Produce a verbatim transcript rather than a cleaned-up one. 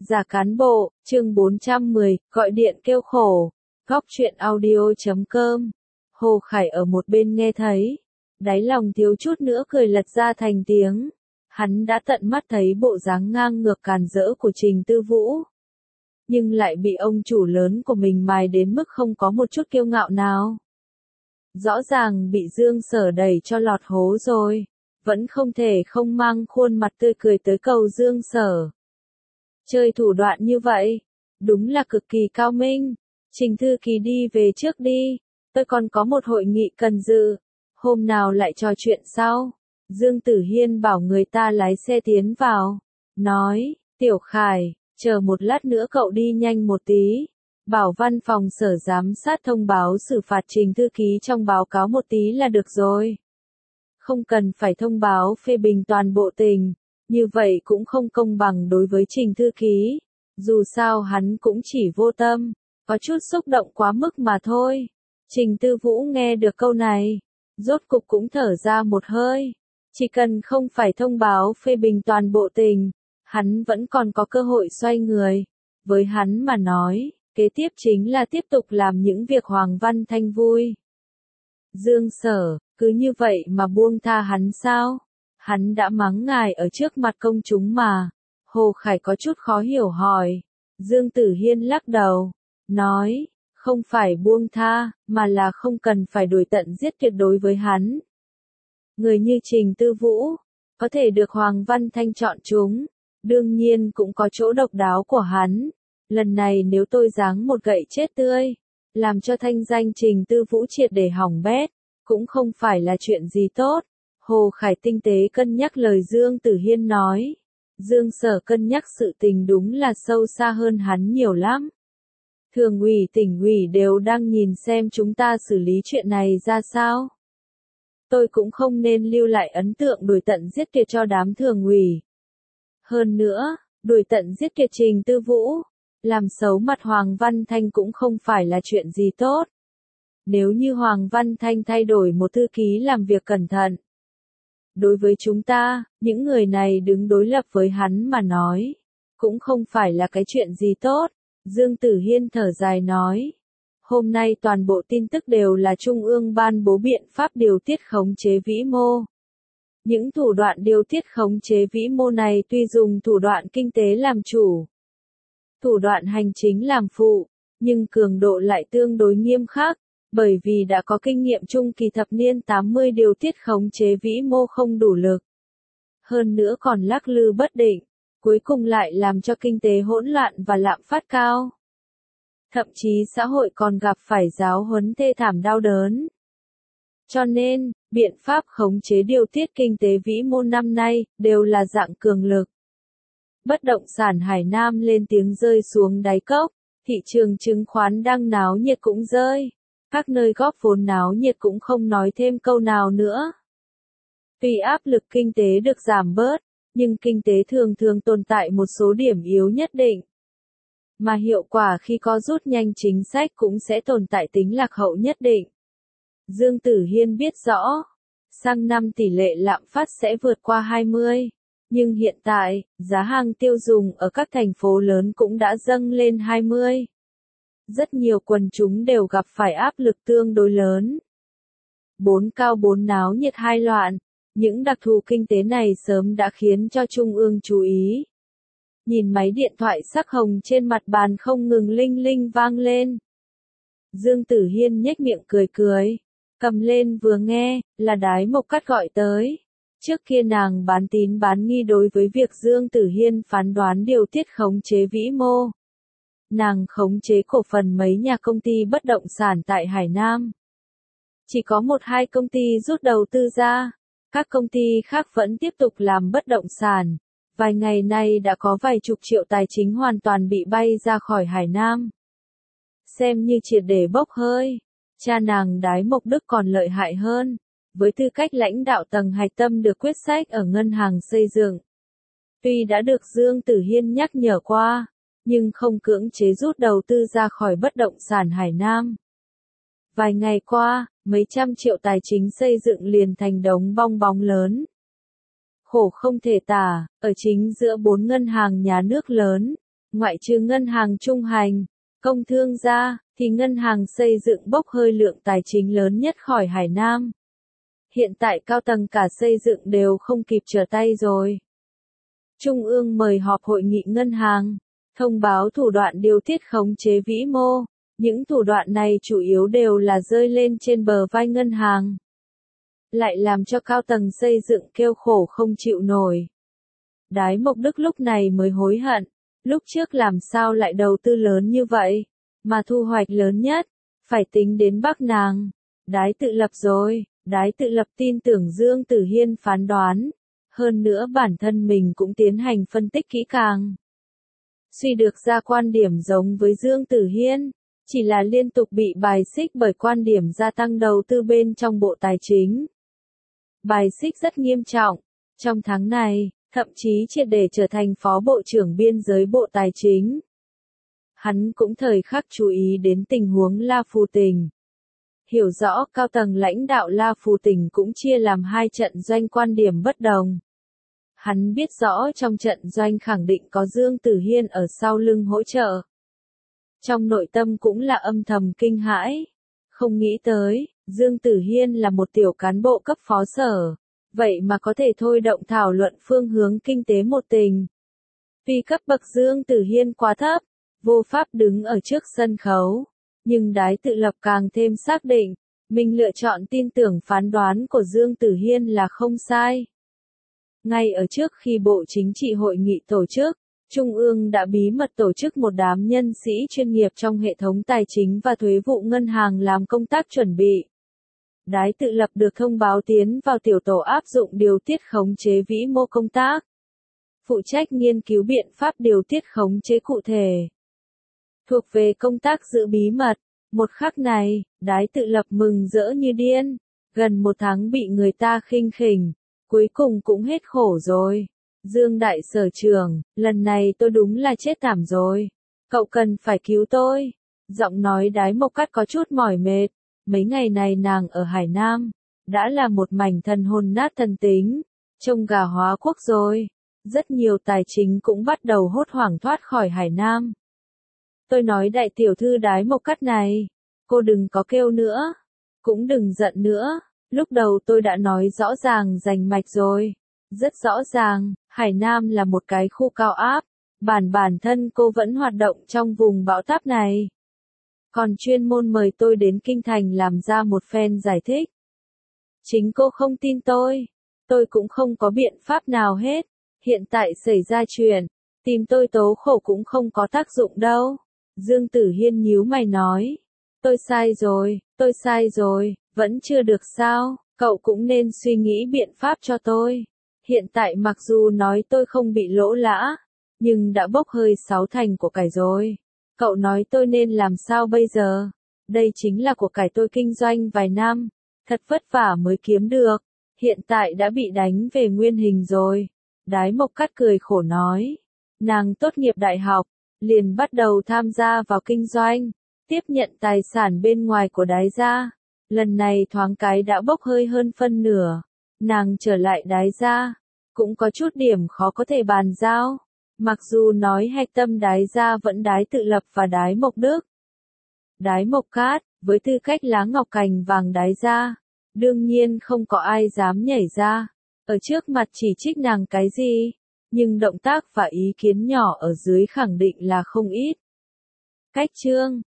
Giả cán bộ, chương bốn trăm mười, gọi điện kêu khổ. Góc truyện audio chấm com. Hồ Khải ở một bên nghe thấy, đáy lòng thiếu chút nữa cười lật ra thành tiếng. Hắn đã tận mắt thấy bộ dáng ngang ngược càn rỡ của Trình Tư Vũ, nhưng lại bị ông chủ lớn của mình mài đến mức không có một chút kiêu ngạo nào. Rõ ràng bị Dương Sở đẩy cho lọt hố rồi, vẫn không thể không mang khuôn mặt tươi cười tới cầu Dương Sở. Chơi thủ đoạn như vậy, đúng là cực kỳ cao minh. Trình thư ký đi về trước đi, tôi còn có một hội nghị cần dự, hôm nào lại trò chuyện sau. Dương Tử Hiên bảo người ta lái xe tiến vào, nói, Tiểu Khải, chờ một lát nữa cậu đi nhanh một tí, bảo văn phòng sở giám sát thông báo xử phạt Trình thư ký trong báo cáo một tí là được rồi. Không cần phải thông báo phê bình toàn bộ tình, như vậy cũng không công bằng đối với Trình thư ký, dù sao hắn cũng chỉ vô tâm, có chút xúc động quá mức mà thôi. Trình Tư Vũ nghe được câu này, rốt cục cũng thở ra một hơi, chỉ cần không phải thông báo phê bình toàn bộ tình, hắn vẫn còn có cơ hội xoay người. Với hắn mà nói, kế tiếp chính là tiếp tục làm những việc Hoàng Văn Thanh vui. Dương Sở, cứ như vậy mà buông tha hắn sao? Hắn đã mắng ngài ở trước mặt công chúng mà. Hồ Khải có chút khó hiểu hỏi. Dương Tử Hiên lắc đầu, nói, không phải buông tha, mà là không cần phải đuổi tận giết tuyệt đối với hắn. Người như Trình Tư Vũ, có thể được Hoàng Văn Thanh chọn chúng, đương nhiên cũng có chỗ độc đáo của hắn. Lần này nếu tôi giáng một gậy chết tươi, làm cho thanh danh Trình Tư Vũ triệt để hỏng bét, cũng không phải là chuyện gì tốt. Hồ Khải tinh tế cân nhắc lời Dương Tử Hiên nói. Dương Sở cân nhắc sự tình đúng là sâu xa hơn hắn nhiều lắm. Thường ủy tỉnh ủy đều đang nhìn xem chúng ta xử lý chuyện này ra sao. Tôi cũng không nên lưu lại ấn tượng đuổi tận giết tuyệt cho đám thường ủy. Hơn nữa, đuổi tận giết tuyệt Trình Tư Vũ, làm xấu mặt Hoàng Văn Thanh cũng không phải là chuyện gì tốt. Nếu như Hoàng Văn Thanh thay đổi một thư ký làm việc cẩn thận, đối với chúng ta, những người này đứng đối lập với hắn mà nói, cũng không phải là cái chuyện gì tốt. Dương Tử Hiên thở dài nói, hôm nay toàn bộ tin tức đều là Trung ương ban bố biện pháp điều tiết khống chế vĩ mô. Những thủ đoạn điều tiết khống chế vĩ mô này tuy dùng thủ đoạn kinh tế làm chủ, thủ đoạn hành chính làm phụ, nhưng cường độ lại tương đối nghiêm khắc, bởi vì đã có kinh nghiệm trung kỳ thập niên tám mươi điều tiết khống chế vĩ mô không đủ lực. Hơn nữa còn lắc lư bất định, cuối cùng lại làm cho kinh tế hỗn loạn và lạm phát cao. Thậm chí xã hội còn gặp phải giáo huấn thê thảm đau đớn. Cho nên, biện pháp khống chế điều tiết kinh tế vĩ mô năm nay, đều là dạng cường lực. Bất động sản Hải Nam lên tiếng rơi xuống đáy cốc, thị trường chứng khoán đang náo nhiệt cũng rơi. Các nơi góp vốn náo nhiệt cũng không nói thêm câu nào nữa. Tuy áp lực kinh tế được giảm bớt, nhưng kinh tế thường thường tồn tại một số điểm yếu nhất định. Mà hiệu quả khi có rút nhanh chính sách cũng sẽ tồn tại tính lạc hậu nhất định. Dương Tử Hiên biết rõ, sang năm tỷ lệ lạm phát sẽ vượt qua hai mươi, nhưng hiện tại, giá hàng tiêu dùng ở các thành phố lớn cũng đã dâng lên hai mươi. Rất nhiều quần chúng đều gặp phải áp lực tương đối lớn. Bốn cao bốn náo nhiệt hai loạn, những đặc thù kinh tế này sớm đã khiến cho Trung ương chú ý. Nhìn máy điện thoại sắc hồng trên mặt bàn không ngừng linh linh vang lên. Dương Tử Hiên nhếch miệng cười cười, cầm lên vừa nghe, là Đái Mộc Cát gọi tới. Trước kia nàng bán tín bán nghi đối với việc Dương Tử Hiên phán đoán điều tiết khống chế vĩ mô. Nàng khống chế cổ phần mấy nhà công ty bất động sản tại Hải Nam. Chỉ có một hai công ty rút đầu tư ra, các công ty khác vẫn tiếp tục làm bất động sản. Vài ngày nay đã có vài chục triệu tài chính hoàn toàn bị bay ra khỏi Hải Nam. Xem như triệt để bốc hơi, cha nàng Đái Mộc Đức còn lợi hại hơn, với tư cách lãnh đạo tầng hạch tâm được quyết sách ở ngân hàng xây dựng. Tuy đã được Dương Tử Hiên nhắc nhở qua, nhưng không cưỡng chế rút đầu tư ra khỏi bất động sản Hải Nam. Vài ngày qua, mấy trăm triệu tài chính xây dựng liền thành đống bong bóng lớn. Khổ không thể tả, ở chính giữa bốn ngân hàng nhà nước lớn, Ngoại trừ ngân hàng trung hành, công thương ra, thì ngân hàng xây dựng bốc hơi lượng tài chính lớn nhất khỏi Hải Nam. Hiện tại cao tầng cả xây dựng đều không kịp trở tay rồi. Trung ương mời họp hội nghị ngân hàng, thông báo thủ đoạn điều tiết khống chế vĩ mô. Những thủ đoạn này chủ yếu đều là rơi lên trên bờ vai ngân hàng. Lại làm cho cao tầng xây dựng kêu khổ không chịu nổi. Đái Mộc Đức lúc này mới hối hận. Lúc trước làm sao lại đầu tư lớn như vậy, mà thu hoạch lớn nhất, phải tính đến Bắc nàng. Đái Tự Lập rồi, Đái Tự Lập tin tưởng Dương Tử Hiên phán đoán. Hơn nữa bản thân mình cũng tiến hành phân tích kỹ càng. Suy được ra quan điểm giống với Dương Tử Hiên, chỉ là liên tục bị bài xích bởi quan điểm gia tăng đầu tư bên trong Bộ Tài chính. Bài xích rất nghiêm trọng, trong tháng này, thậm chí triệt để trở thành Phó Bộ trưởng Biên giới Bộ Tài chính. Hắn cũng thời khắc chú ý đến tình huống La Phù Tình. Hiểu rõ cao tầng lãnh đạo La Phù Tình cũng chia làm hai trận doanh quan điểm bất đồng. Hắn biết rõ trong trận doanh khẳng định có Dương Tử Hiên ở sau lưng hỗ trợ. Trong nội tâm cũng là âm thầm kinh hãi. Không nghĩ tới, Dương Tử Hiên là một tiểu cán bộ cấp phó sở. Vậy mà có thể thôi động thảo luận phương hướng kinh tế một tình. Vì cấp bậc Dương Tử Hiên quá thấp, vô pháp đứng ở trước sân khấu. Nhưng Đái Tự Lập càng thêm xác định, mình lựa chọn tin tưởng phán đoán của Dương Tử Hiên là không sai. Ngay ở trước khi Bộ Chính trị hội nghị tổ chức, Trung ương đã bí mật tổ chức một đám nhân sĩ chuyên nghiệp trong hệ thống tài chính và thuế vụ ngân hàng làm công tác chuẩn bị. Đái Tự Lập được thông báo tiến vào tiểu tổ áp dụng điều tiết khống chế vĩ mô công tác. Phụ trách nghiên cứu biện pháp điều tiết khống chế cụ thể. Thuộc về công tác giữ bí mật, một khắc này, Đái Tự Lập mừng rỡ như điên. Gần một tháng bị người ta khinh khỉnh, cuối cùng cũng hết khổ rồi. Dương Đại Sở Trưởng, lần này tôi đúng là chết thảm rồi. Cậu cần phải cứu tôi. Giọng nói Đái Mộc Cát có chút mỏi mệt. Mấy ngày này nàng ở Hải Nam, đã là một mảnh thần hồn nát thần tính, trông gà hóa quốc rồi. Rất nhiều tài chính cũng bắt đầu hốt hoảng thoát khỏi Hải Nam. Tôi nói đại tiểu thư Đái Mộc Cát này, cô đừng có kêu nữa, cũng đừng giận nữa. Lúc đầu tôi đã nói rõ ràng rành mạch rồi. Rất rõ ràng, Hải Nam là một cái khu cao áp, bản bản thân cô vẫn hoạt động trong vùng bão táp này. Còn chuyên môn mời tôi đến Kinh Thành làm ra một phen giải thích. Chính cô không tin tôi, tôi cũng không có biện pháp nào hết. Hiện tại xảy ra chuyện, tìm tôi tố khổ cũng không có tác dụng đâu. Dương Tử Hiên nhíu mày nói, tôi sai rồi, tôi sai rồi, vẫn chưa được sao, cậu cũng nên suy nghĩ biện pháp cho tôi. Hiện tại mặc dù nói tôi không bị lỗ lã, nhưng đã bốc hơi sáu thành của cải rồi. Cậu nói tôi nên làm sao bây giờ? Đây chính là của cải tôi kinh doanh vài năm, thật vất vả mới kiếm được, hiện tại đã bị đánh về nguyên hình rồi. Đái Mộc Cát cười khổ nói, nàng tốt nghiệp đại học, liền bắt đầu tham gia vào kinh doanh, tiếp nhận tài sản bên ngoài của Đái gia. Lần này thoáng cái đã bốc hơi hơn phân nửa, nàng trở lại Đái gia, cũng có chút điểm khó có thể bàn giao. Mặc dù nói hạch tâm Đái gia vẫn Đái Tự Lập và Đái Mộc Đức. Đái Mộc Cát, với tư cách lá ngọc cành vàng Đái gia, đương nhiên không có ai dám nhảy ra, ở trước mặt chỉ trích nàng cái gì, nhưng động tác và ý kiến nhỏ ở dưới khẳng định là không ít. Cách chương